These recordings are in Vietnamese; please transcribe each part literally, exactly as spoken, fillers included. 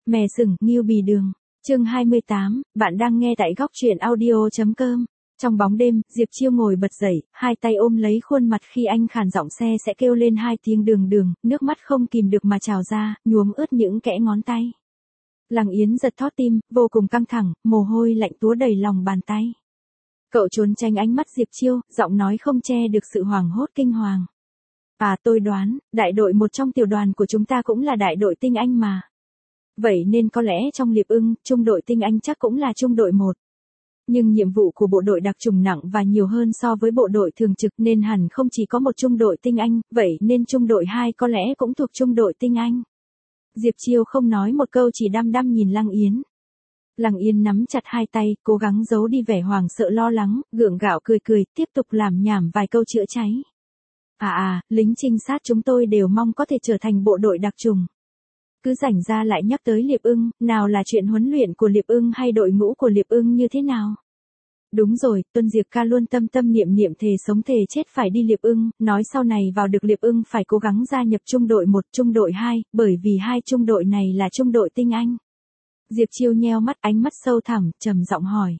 Mè sừng, nghiêu bì đường. Chương hai mươi tám, bạn đang nghe tại góc truyện audio chấm com. Trong bóng đêm, Diệp Chiêu ngồi bật dậy, hai tay ôm lấy khuôn mặt khi anh khàn giọng xe sẽ kêu lên hai tiếng đường đường, nước mắt không kìm được mà trào ra, nhuốm ướt những kẽ ngón tay. Lăng Yến giật thót tim, vô cùng căng thẳng, mồ hôi lạnh túa đầy lòng bàn tay. Cậu trốn tránh ánh mắt Diệp Chiêu, giọng nói không che được sự hoảng hốt kinh hoàng. À, tôi đoán, đại đội một trong tiểu đoàn của chúng ta cũng là đại đội tinh anh mà. Vậy nên có lẽ trong Liệp Ưng, trung đội tinh anh chắc cũng là trung đội một. Nhưng nhiệm vụ của bộ đội đặc trùng nặng và nhiều hơn so với bộ đội thường trực nên hẳn không chỉ có một trung đội tinh anh, vậy nên trung đội hai có lẽ cũng thuộc trung đội tinh anh. Diệp Chiêu không nói một câu chỉ đăm đăm nhìn Lăng Yến. Lăng Yến nắm chặt hai tay, cố gắng giấu đi vẻ hoàng sợ lo lắng, gượng gạo cười cười, tiếp tục làm nhảm vài câu chữa cháy. À à, lính trinh sát chúng tôi đều mong có thể trở thành bộ đội đặc trùng. Cứ rảnh ra lại nhắc tới Liệp Ưng, nào là chuyện huấn luyện của Liệp Ưng hay đội ngũ của Liệp Ưng như thế nào. Đúng rồi, Tuân Diệp ca luôn tâm tâm niệm niệm thề sống thề chết phải đi Liệp Ưng, nói sau này vào được Liệp Ưng phải cố gắng gia nhập trung đội một, trung đội hai, bởi vì hai trung đội này là trung đội tinh anh. Diệp Chiêu nheo mắt, ánh mắt sâu thẳm, trầm giọng hỏi.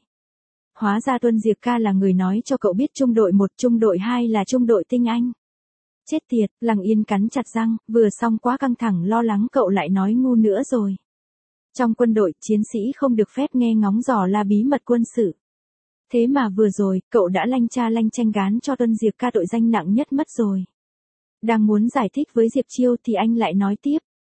Hóa ra Tuân Diệp ca là người nói cho cậu biết trung đội một, trung đội hai là trung đội tinh anh. Chết tiệt, Lăng Yên cắn chặt răng, vừa xong quá căng thẳng lo lắng cậu lại nói ngu nữa rồi. Trong quân đội, chiến sĩ không được phép nghe ngóng dò la bí mật quân sự. Thế mà vừa rồi, cậu đã lanh cha lanh chanh gán cho Tuân Diệp ca tội danh nặng nhất mất rồi. Đang muốn giải thích với Diệp Chiêu thì anh lại nói tiếp.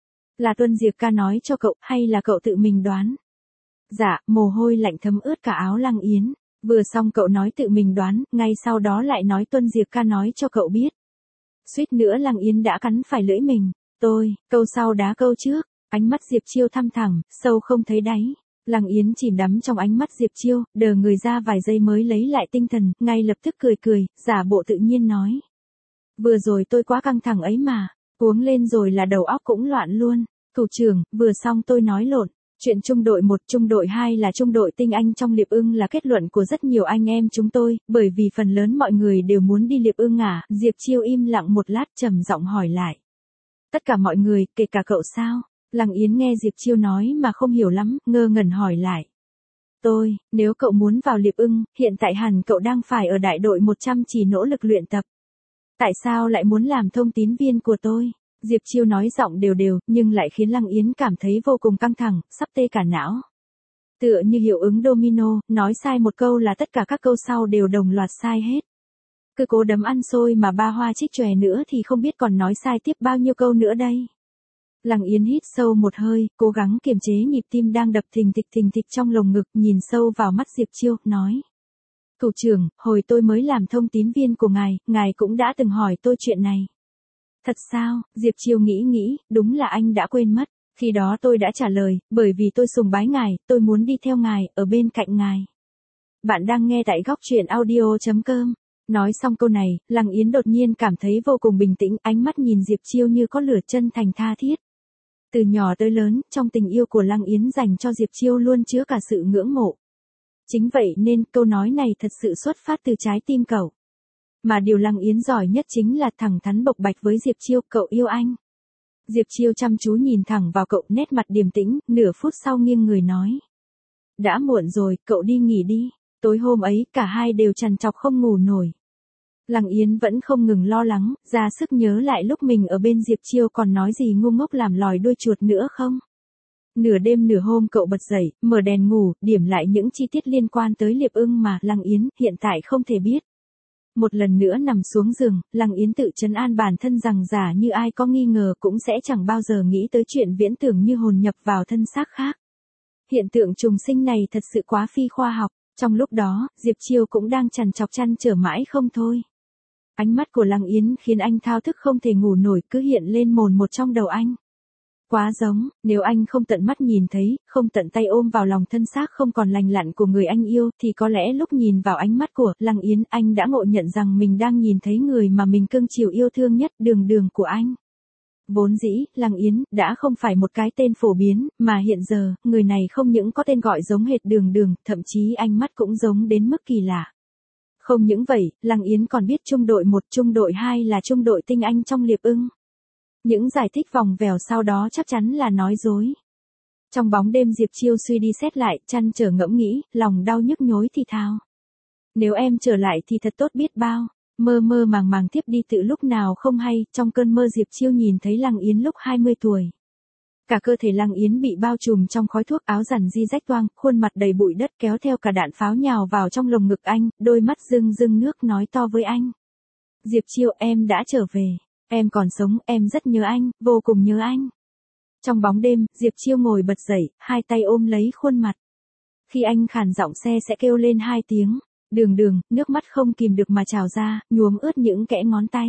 Là Tuân Diệp ca nói cho cậu, hay là cậu tự mình đoán? Dạ, mồ hôi lạnh thấm ướt cả áo Lăng Yến. Vừa xong cậu nói tự mình đoán, ngay sau đó lại nói Tuân Diệp ca nói cho cậu biết. Suýt nữa Lăng Yến đã cắn phải lưỡi mình. Tôi, câu sau đá câu trước. Ánh mắt Diệp Chiêu thăm thẳm, sâu không thấy đáy. Lăng Yến chìm đắm trong ánh mắt Diệp Chiêu, đờ người ra vài giây mới lấy lại tinh thần, ngay lập tức cười cười, giả bộ tự nhiên nói. Vừa rồi tôi quá căng thẳng ấy mà, uống lên rồi là đầu óc cũng loạn luôn. Thủ trưởng, vừa xong tôi nói lộn. Chuyện trung đội một, trung đội hai là trung đội tinh anh trong Liệp Ưng là kết luận của rất nhiều anh em chúng tôi, bởi vì phần lớn mọi người đều muốn đi Liệp Ưng à, Diệp Chiêu im lặng một lát trầm giọng hỏi lại. Tất cả mọi người, kể cả cậu sao? Lăng Yến nghe Diệp Chiêu nói mà không hiểu lắm, ngơ ngẩn hỏi lại. Tôi, nếu cậu muốn vào Liệp Ưng, hiện tại hẳn cậu đang phải ở đại đội một trăm chỉ nỗ lực luyện tập. Tại sao lại muốn làm thông tín viên của tôi? Diệp Chiêu nói giọng đều đều, nhưng lại khiến Lăng Yến cảm thấy vô cùng căng thẳng, sắp tê cả não. Tựa như hiệu ứng domino, nói sai một câu là tất cả các câu sau đều đồng loạt sai hết. Cứ cố đấm ăn xôi mà ba hoa trích chòe nữa thì không biết còn nói sai tiếp bao nhiêu câu nữa đây. Lăng Yến hít sâu một hơi, cố gắng kiềm chế nhịp tim đang đập thình thịch thình thịch trong lồng ngực, nhìn sâu vào mắt Diệp Chiêu, nói. Thủ trưởng, hồi tôi mới làm thông tín viên của ngài, ngài cũng đã từng hỏi tôi chuyện này. Thật sao? Diệp Chiêu nghĩ nghĩ, đúng là anh đã quên mất. Khi đó tôi đã trả lời, bởi vì tôi sùng bái ngài, tôi muốn đi theo ngài, ở bên cạnh ngài. Bạn đang nghe tại góc truyện audio chấm com. Nói xong câu này, Lăng Yến đột nhiên cảm thấy vô cùng bình tĩnh, ánh mắt nhìn Diệp Chiêu như có lửa chân thành tha thiết. Từ nhỏ tới lớn, trong tình yêu của Lăng Yến dành cho Diệp Chiêu luôn chứa cả sự ngưỡng mộ. Chính vậy nên câu nói này thật sự xuất phát từ trái tim cậu. Mà điều Lăng Yến giỏi nhất chính là thẳng thắn bộc bạch với Diệp Chiêu, cậu yêu anh. Diệp Chiêu chăm chú nhìn thẳng vào cậu, nét mặt điềm tĩnh, nửa phút sau nghiêng người nói. Đã muộn rồi, cậu đi nghỉ đi. Tối hôm ấy, cả hai đều trằn trọc không ngủ nổi. Lăng Yến vẫn không ngừng lo lắng, ra sức nhớ lại lúc mình ở bên Diệp Chiêu còn nói gì ngu ngốc làm lòi đuôi chuột nữa không. Nửa đêm nửa hôm cậu bật dậy, mở đèn ngủ, điểm lại những chi tiết liên quan tới Liệp Ưng mà Lăng Yến hiện tại không thể biết. Một lần nữa nằm xuống giường, Lăng Yến tự trấn an bản thân rằng giả như ai có nghi ngờ cũng sẽ chẳng bao giờ nghĩ tới chuyện viễn tưởng như hồn nhập vào thân xác khác. Hiện tượng trùng sinh này thật sự quá phi khoa học, trong lúc đó, Diệp Chiêu cũng đang trằn trọc trăn trở mãi không thôi. Ánh mắt của Lăng Yến khiến anh thao thức không thể ngủ nổi, cứ hiện lên mồn một trong đầu anh. Quá giống, nếu anh không tận mắt nhìn thấy, không tận tay ôm vào lòng thân xác không còn lành lặn của người anh yêu, thì có lẽ lúc nhìn vào ánh mắt của Lăng Yến, anh đã ngộ nhận rằng mình đang nhìn thấy người mà mình cưng chiều yêu thương nhất, Đường Đường của anh. Vốn dĩ, Lăng Yến, đã không phải một cái tên phổ biến, mà hiện giờ, người này không những có tên gọi giống hệt Đường Đường, thậm chí ánh mắt cũng giống đến mức kỳ lạ. Không những vậy, Lăng Yến còn biết trung đội một, trung đội hai là trung đội tinh anh trong Liệp Ưng. Những giải thích vòng vèo sau đó chắc chắn là nói dối. Trong bóng đêm Diệp Chiêu suy đi xét lại, chăn trở ngẫm nghĩ, lòng đau nhức nhối thì thào. Nếu em trở lại thì thật tốt biết bao. Mơ mơ màng màng tiếp đi tự lúc nào không hay, trong cơn mơ Diệp Chiêu nhìn thấy Lăng Yến lúc hai mươi tuổi. Cả cơ thể Lăng Yến bị bao trùm trong khói thuốc, áo rằn di rách toang, khuôn mặt đầy bụi đất kéo theo cả đạn pháo nhào vào trong lồng ngực anh, đôi mắt rưng rưng nước nói to với anh. Diệp Chiêu, em đã trở về. Em còn sống, em rất nhớ anh, vô cùng nhớ anh. Trong bóng đêm, Diệp Chiêu ngồi bật dậy, hai tay ôm lấy khuôn mặt. Khi anh khàn giọng xe sẽ kêu lên hai tiếng. Đường đường, nước mắt không kìm được mà trào ra, nhuốm ướt những kẽ ngón tay.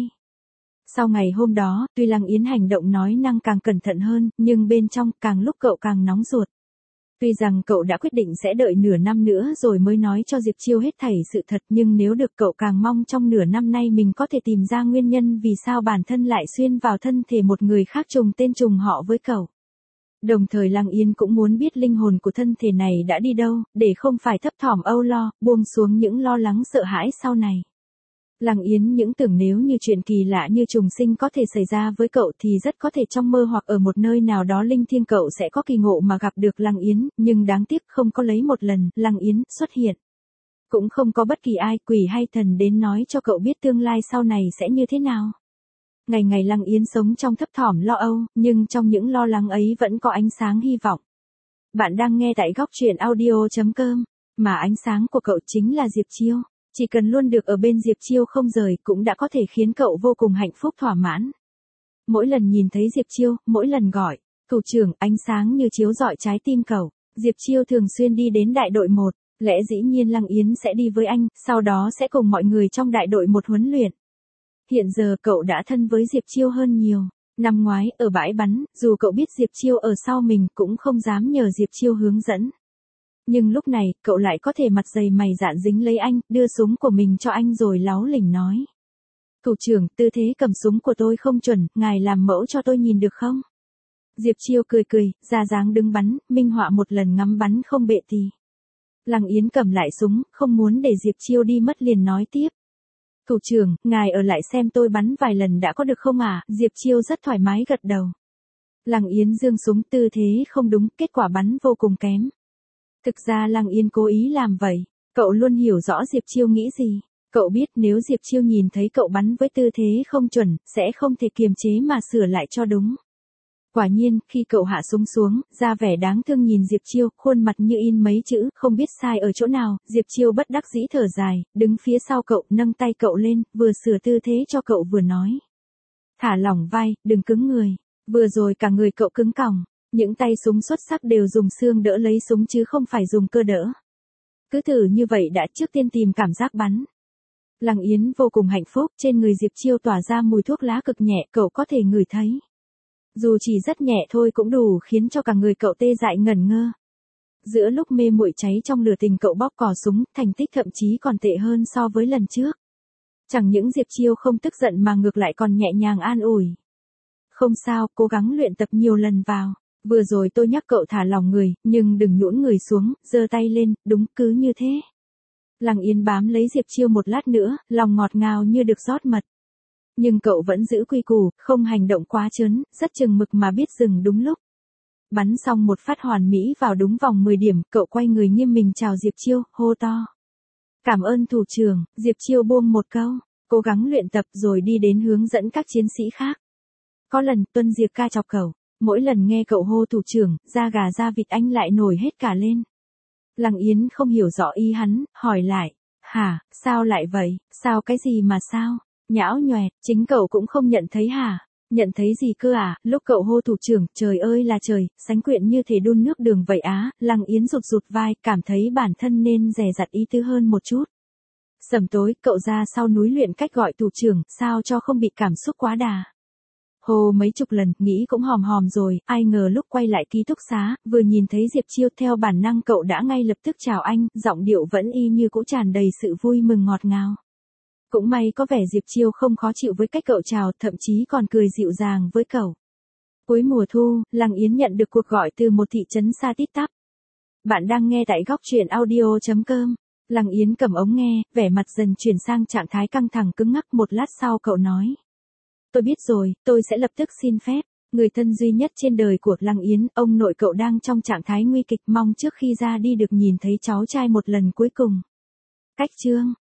Sau ngày hôm đó, tuy Lăng Yến hành động nói năng càng cẩn thận hơn, nhưng bên trong càng lúc cậu càng nóng ruột. Tuy rằng cậu đã quyết định sẽ đợi nửa năm nữa rồi mới nói cho Diệp Chiêu hết thảy sự thật, nhưng nếu được cậu càng mong trong nửa năm nay mình có thể tìm ra nguyên nhân vì sao bản thân lại xuyên vào thân thể một người khác trùng tên trùng họ với cậu. Đồng thời Lăng Yến cũng muốn biết linh hồn của thân thể này đã đi đâu, để không phải thấp thỏm âu lo, buông xuống những lo lắng sợ hãi sau này. Lăng Yến những tưởng nếu như chuyện kỳ lạ như trùng sinh có thể xảy ra với cậu thì rất có thể trong mơ hoặc ở một nơi nào đó linh thiêng cậu sẽ có kỳ ngộ mà gặp được Lăng Yến, nhưng đáng tiếc không có lấy một lần Lăng Yến xuất hiện. Cũng không có bất kỳ ai, quỷ hay thần đến nói cho cậu biết tương lai sau này sẽ như thế nào. Ngày ngày Lăng Yến sống trong thấp thỏm lo âu, nhưng trong những lo lắng ấy vẫn có ánh sáng hy vọng. Bạn đang nghe tại góc truyện audio chấm com, mà ánh sáng của cậu chính là Diệp Chiêu. Chỉ cần luôn được ở bên Diệp Chiêu không rời cũng đã có thể khiến cậu vô cùng hạnh phúc thỏa mãn. Mỗi lần nhìn thấy Diệp Chiêu, mỗi lần gọi, thủ trưởng, ánh sáng như chiếu rọi trái tim cậu. Diệp Chiêu thường xuyên đi đến đại đội một, lẽ dĩ nhiên Lăng Yến sẽ đi với anh, sau đó sẽ cùng mọi người trong đại đội một huấn luyện. Hiện giờ cậu đã thân với Diệp Chiêu hơn nhiều. Năm ngoái, ở bãi bắn, dù cậu biết Diệp Chiêu ở sau mình cũng không dám nhờ Diệp Chiêu hướng dẫn. Nhưng lúc này, cậu lại có thể mặt dày mày dạn dính lấy anh, đưa súng của mình cho anh rồi láu lỉnh nói. Thủ trưởng, tư thế cầm súng của tôi không chuẩn, ngài làm mẫu cho tôi nhìn được không? Diệp Chiêu cười cười, ra dáng đứng bắn, minh họa một lần ngắm bắn không bệ tì. Lăng Yến cầm lại súng, không muốn để Diệp Chiêu đi mất liền nói tiếp. Thủ trưởng, ngài ở lại xem tôi bắn vài lần đã có được không à? Diệp Chiêu rất thoải mái gật đầu. Lăng Yến giương súng, tư thế không đúng, kết quả bắn vô cùng kém. Thực ra Lăng Yến cố ý làm vậy. Cậu luôn hiểu rõ Diệp Chiêu nghĩ gì. Cậu biết nếu Diệp Chiêu nhìn thấy cậu bắn với tư thế không chuẩn, sẽ không thể kiềm chế mà sửa lại cho đúng. Quả nhiên, khi cậu hạ súng xuống, ra vẻ đáng thương nhìn Diệp Chiêu, khuôn mặt như in mấy chữ, không biết sai ở chỗ nào, Diệp Chiêu bất đắc dĩ thở dài, đứng phía sau cậu, nâng tay cậu lên, vừa sửa tư thế cho cậu vừa nói. Thả lỏng vai, đừng cứng người. Vừa rồi cả người cậu cứng còng. Những tay súng xuất sắc đều dùng xương đỡ lấy súng chứ không phải dùng cơ đỡ. Cứ thử như vậy đã, trước tiên tìm cảm giác bắn. Lăng Yến vô cùng hạnh phúc, trên người Diệp Chiêu tỏa ra mùi thuốc lá cực nhẹ, cậu có thể ngửi thấy. Dù chỉ rất nhẹ thôi cũng đủ khiến cho cả người cậu tê dại ngẩn ngơ. Giữa lúc mê muội cháy trong lửa tình cậu bóp cò súng, thành tích thậm chí còn tệ hơn so với lần trước. Chẳng những Diệp Chiêu không tức giận mà ngược lại còn nhẹ nhàng an ủi. Không sao, cố gắng luyện tập nhiều lần vào. Vừa rồi tôi nhắc cậu thả lỏng người, nhưng đừng nhũn người xuống, giơ tay lên, đúng cứ như thế. Lăng Yến bám lấy Diệp Chiêu một lát nữa, lòng ngọt ngào như được rót mật. Nhưng cậu vẫn giữ quy củ, không hành động quá trớn, rất chừng mực mà biết dừng đúng lúc. Bắn xong một phát hoàn mỹ vào đúng vòng mười điểm, cậu quay người nghiêm mình chào Diệp Chiêu, hô to. Cảm ơn thủ trưởng, Diệp Chiêu buông một câu, cố gắng luyện tập rồi đi đến hướng dẫn các chiến sĩ khác. Có lần Tuân Diệp ca chọc cậu, mỗi lần nghe cậu hô thủ trưởng, da gà da vịt anh lại nổi hết cả lên. Lăng Yến không hiểu rõ ý hắn, hỏi lại, hả, sao lại vậy, sao cái gì mà sao, nhão nhoẹt, chính cậu cũng không nhận thấy hả, nhận thấy gì cơ à, lúc cậu hô thủ trưởng, trời ơi là trời, sánh quyện như thể đun nước đường vậy á, Lăng Yến rụt rụt vai, cảm thấy bản thân nên dè dặt ý tứ hơn một chút. Sầm tối, cậu ra sau núi luyện cách gọi thủ trưởng, sao cho không bị cảm xúc quá đà. Hồ mấy chục lần, nghĩ cũng hòm hòm rồi, ai ngờ lúc quay lại ký túc xá, vừa nhìn thấy Diệp Chiêu theo bản năng cậu đã ngay lập tức chào anh, giọng điệu vẫn y như cũ tràn đầy sự vui mừng ngọt ngào. Cũng may có vẻ Diệp Chiêu không khó chịu với cách cậu chào, thậm chí còn cười dịu dàng với cậu. Cuối mùa thu, Lăng Yến nhận được cuộc gọi từ một thị trấn xa tít tắp. Bạn đang nghe tại góc truyện audio chấm com. Lăng Yến cầm ống nghe, vẻ mặt dần chuyển sang trạng thái căng thẳng cứng ngắc, một lát sau cậu nói. Tôi biết rồi, tôi sẽ lập tức xin phép. Người thân duy nhất trên đời của Lăng Yến, ông nội cậu đang trong trạng thái nguy kịch, mong trước khi ra đi được nhìn thấy cháu trai một lần cuối cùng. Cách chương